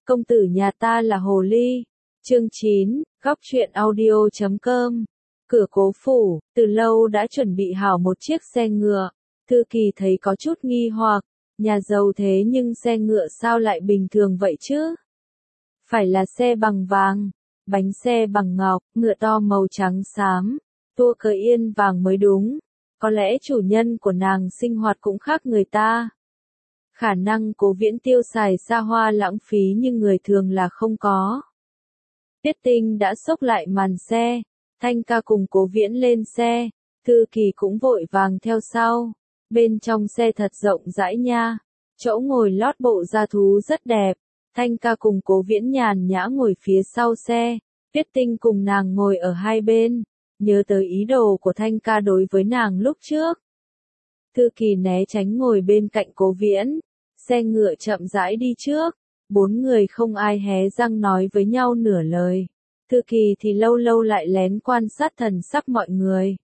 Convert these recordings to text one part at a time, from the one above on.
Công tử nhà ta là hồ ly. Chương 9, góc truyện audio.com. Cửa Cố phủ, từ lâu đã chuẩn bị hảo một chiếc xe ngựa. Thư Kỳ thấy có chút nghi hoặc, nhà giàu thế nhưng xe ngựa sao lại bình thường vậy chứ? Phải là xe bằng vàng, bánh xe bằng ngọc, ngựa to màu trắng xám, tua cờ yên vàng mới đúng. Có lẽ chủ nhân của nàng sinh hoạt cũng khác người ta. Khả năng Cố Viễn tiêu xài xa hoa lãng phí nhưng người thường là không có. Tiết Tinh đã xốc lại màn xe, Thanh Ca cùng Cố Viễn lên xe, Thư Kỳ cũng vội vàng theo sau. Bên trong xe thật rộng rãi nha, chỗ ngồi lót bộ da thú rất đẹp. Thanh Ca cùng Cố Viễn nhàn nhã ngồi phía sau xe, Tiết Tinh cùng nàng ngồi ở hai bên, nhớ tới ý đồ của Thanh Ca đối với nàng lúc trước. Thư Kỳ né tránh ngồi bên cạnh Cố Viễn, xe ngựa chậm rãi đi trước, bốn người không ai hé răng nói với nhau nửa lời. Thư Kỳ thì lâu lâu lại lén quan sát thần sắc mọi người.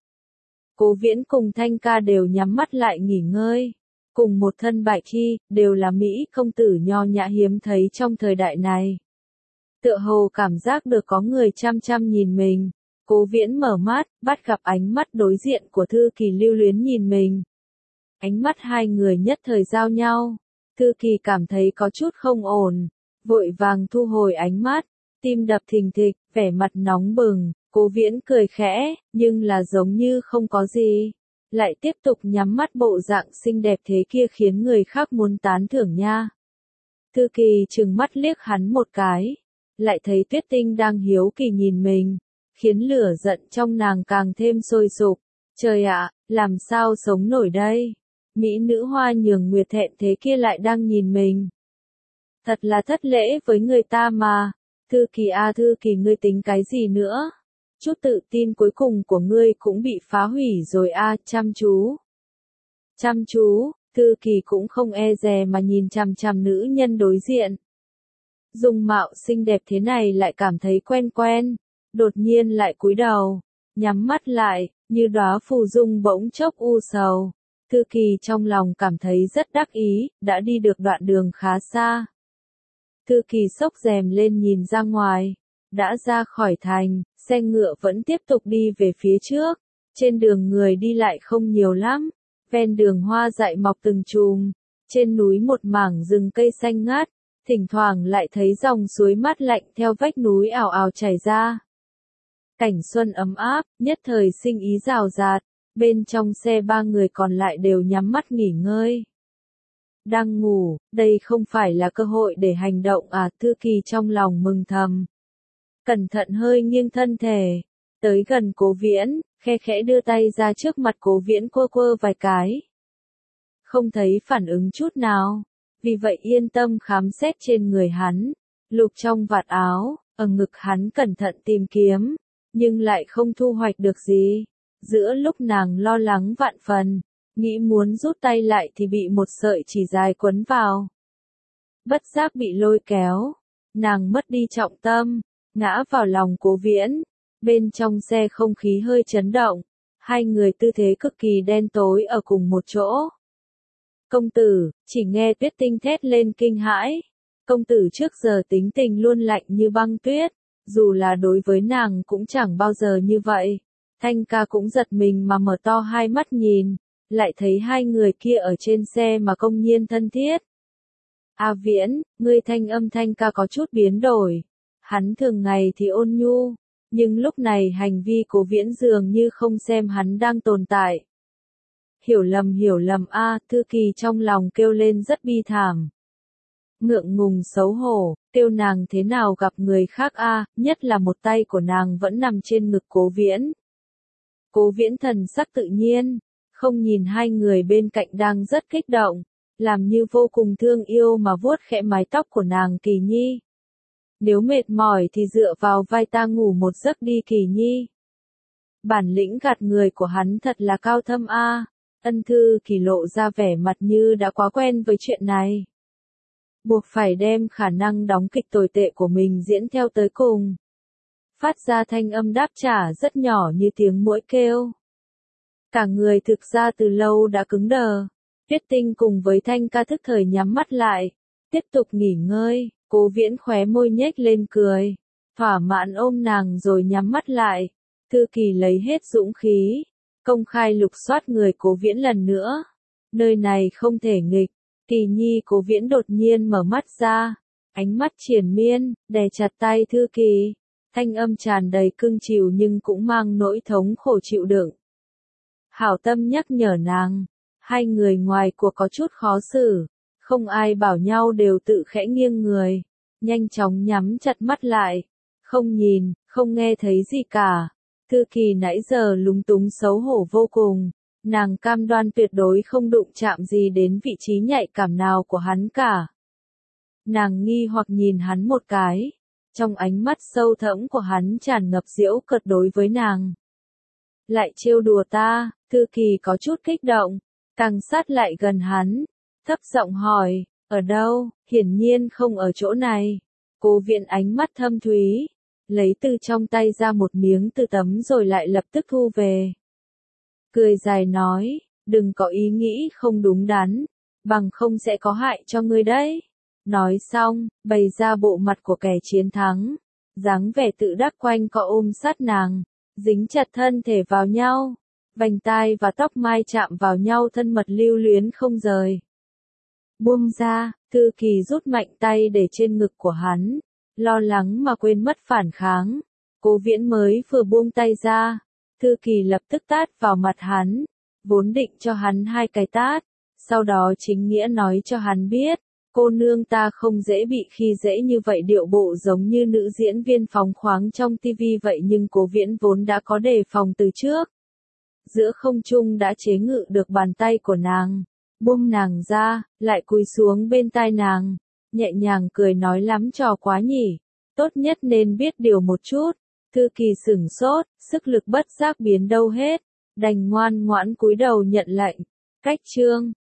Cố Viễn cùng Thanh Ca đều nhắm mắt lại nghỉ ngơi, cùng một thân bạch y, đều là Mỹ công tử nho nhã hiếm thấy trong thời đại này. Tựa hồ cảm giác được có người chăm chăm nhìn mình, Cố Viễn mở mắt, bắt gặp ánh mắt đối diện của Thư Kỳ lưu luyến nhìn mình. Ánh mắt hai người nhất thời giao nhau, Thư Kỳ cảm thấy có chút không ổn, vội vàng thu hồi ánh mắt, tim đập thình thịch, vẻ mặt nóng bừng. Cố Viễn cười khẽ, nhưng là giống như không có gì, lại tiếp tục nhắm mắt, bộ dạng xinh đẹp thế kia khiến người khác muốn tán thưởng nha. Thư Kỳ trừng mắt liếc hắn một cái, lại thấy Tuyết Tinh đang hiếu kỳ nhìn mình, khiến lửa giận trong nàng càng thêm sôi sục. Trời ạ, làm sao sống nổi đây? Mỹ nữ hoa nhường nguyệt thẹn thế kia lại đang nhìn mình. Thật là thất lễ với người ta mà. Thư Kỳ à, Thư Kỳ, ngươi tính cái gì nữa? Chút tự tin cuối cùng của ngươi cũng bị phá hủy rồi à. Chăm chú. Chăm chú, Thư Kỳ cũng không e dè mà nhìn chằm chằm nữ nhân đối diện. Dung mạo xinh đẹp thế này lại cảm thấy quen quen, đột nhiên lại cúi đầu, nhắm mắt lại, như đóa phù dung bỗng chốc u sầu. Thư Kỳ trong lòng cảm thấy rất đắc ý, đã đi được đoạn đường khá xa. Thư Kỳ xốc rèm lên nhìn ra ngoài, đã ra khỏi thành, xe ngựa vẫn tiếp tục đi về phía trước. Trên đường người đi lại không nhiều lắm, ven đường hoa dại mọc từng chùm, trên núi một mảng rừng cây xanh ngát, thỉnh thoảng lại thấy dòng suối mát lạnh theo vách núi ào ào chảy ra. Cảnh xuân ấm áp, nhất thời sinh ý rào rạt, bên trong xe ba người còn lại đều nhắm mắt nghỉ ngơi. Đang ngủ, đây không phải là cơ hội để hành động à. Thư Kỳ trong lòng mừng thầm. Cẩn thận hơi nghiêng thân thể, tới gần Cố Viễn, khe khẽ đưa tay ra trước mặt Cố Viễn quơ quơ vài cái. Không thấy phản ứng chút nào, vì vậy yên tâm khám xét trên người hắn, lục trong vạt áo, ở ngực hắn cẩn thận tìm kiếm, nhưng lại không thu hoạch được gì. Giữa lúc nàng lo lắng vạn phần, nghĩ muốn rút tay lại thì bị một sợi chỉ dài quấn vào. Bất giác bị lôi kéo, nàng mất đi trọng tâm, ngã vào lòng Cố Viễn. Bên trong xe không khí hơi chấn động, hai người tư thế cực kỳ đen tối ở cùng một chỗ. Công tử, chỉ nghe Tuyết Tinh thét lên kinh hãi. Công tử trước giờ tính tình luôn lạnh như băng tuyết, dù là đối với nàng cũng chẳng bao giờ như vậy. Thanh Ca cũng giật mình mà mở to hai mắt nhìn, lại thấy hai người kia ở trên xe mà công nhiên thân thiết. A Viễn, ngươi, thanh âm Thanh Ca có chút biến đổi. Hắn thường ngày thì ôn nhu, nhưng lúc này hành vi Cố Viễn dường như không xem hắn đang tồn tại. Hiểu lầm a. Thư Kỳ trong lòng kêu lên rất bi thảm. Ngượng ngùng xấu hổ, kêu nàng thế nào gặp người khác a, nhất là một tay của nàng vẫn nằm trên ngực Cố Viễn. Cố Viễn thần sắc tự nhiên, không nhìn hai người bên cạnh đang rất kích động, làm như vô cùng thương yêu mà vuốt khẽ mái tóc của nàng. Kỳ Nhi, nếu mệt mỏi thì dựa vào vai ta ngủ một giấc đi Kỳ Nhi. Bản lĩnh gạt người của hắn thật là cao thâm a. Ân. Thư Kỳ lộ ra vẻ mặt như đã quá quen với chuyện này, buộc phải đem khả năng đóng kịch tồi tệ của mình diễn theo tới cùng. Phát ra thanh âm đáp trả rất nhỏ như tiếng muỗi kêu. Cả người thực ra từ lâu đã cứng đờ. Tuyết Tinh cùng với Thanh Ca thức thời nhắm mắt lại, tiếp tục nghỉ ngơi. Cố Viễn khóe môi nhếch lên cười, thỏa mãn ôm nàng rồi nhắm mắt lại. Thư Kỳ lấy hết dũng khí, công khai lục soát người Cố Viễn lần nữa. Nơi này không thể nghịch. Kỳ Nhi. Cố Viễn đột nhiên mở mắt ra, ánh mắt triền miên, đè chặt tay Thư Kỳ, thanh âm tràn đầy cưng chiều nhưng cũng mang nỗi thống khổ chịu đựng. Hảo tâm nhắc nhở nàng, hai người ngoài cuộc có chút khó xử, không ai bảo nhau đều tự khẽ nghiêng người, nhanh chóng nhắm chặt mắt lại, không nhìn, không nghe thấy gì cả. Thư Kỳ nãy giờ lúng túng xấu hổ vô cùng, nàng cam đoan tuyệt đối không đụng chạm gì đến vị trí nhạy cảm nào của hắn cả. Nàng nghi hoặc nhìn hắn một cái, trong ánh mắt sâu thẫm của hắn tràn ngập giễu cợt đối với nàng. Lại trêu đùa ta. Thư Kỳ có chút kích động, càng sát lại gần hắn, thấp giọng hỏi, ở đâu? Hiển nhiên không ở chỗ này. Cố Viễn ánh mắt thâm thúy, lấy từ trong tay ra một miếng từ tấm rồi lại lập tức thu về. Cười dài nói, đừng có ý nghĩ không đúng đắn, bằng không sẽ có hại cho ngươi đấy. Nói xong, bày ra bộ mặt của kẻ chiến thắng, dáng vẻ tự đắc quanh co ôm sát nàng, dính chặt thân thể vào nhau, vành tai và tóc mai chạm vào nhau thân mật lưu luyến không rời. Buông ra. Thư Kỳ rút mạnh tay để trên ngực của hắn, lo lắng mà quên mất phản kháng. Cố Viễn mới vừa buông tay ra, Thư Kỳ lập tức tát vào mặt hắn, vốn định cho hắn 2 cái tát, sau đó chính nghĩa nói cho hắn biết, cô nương ta không dễ bị khi dễ như vậy, điệu bộ giống như nữ diễn viên phóng khoáng trong TV vậy, nhưng Cố Viễn vốn đã có đề phòng từ trước. Giữa không trung đã chế ngự được bàn tay của nàng, buông nàng ra, lại cúi xuống bên tai nàng, nhẹ nhàng cười nói lắm trò quá nhỉ, tốt nhất nên biết điều một chút. Thư Kỳ sửng sốt, sức lực bất giác biến đâu hết, đành ngoan ngoãn cúi đầu nhận lệnh. Cách chương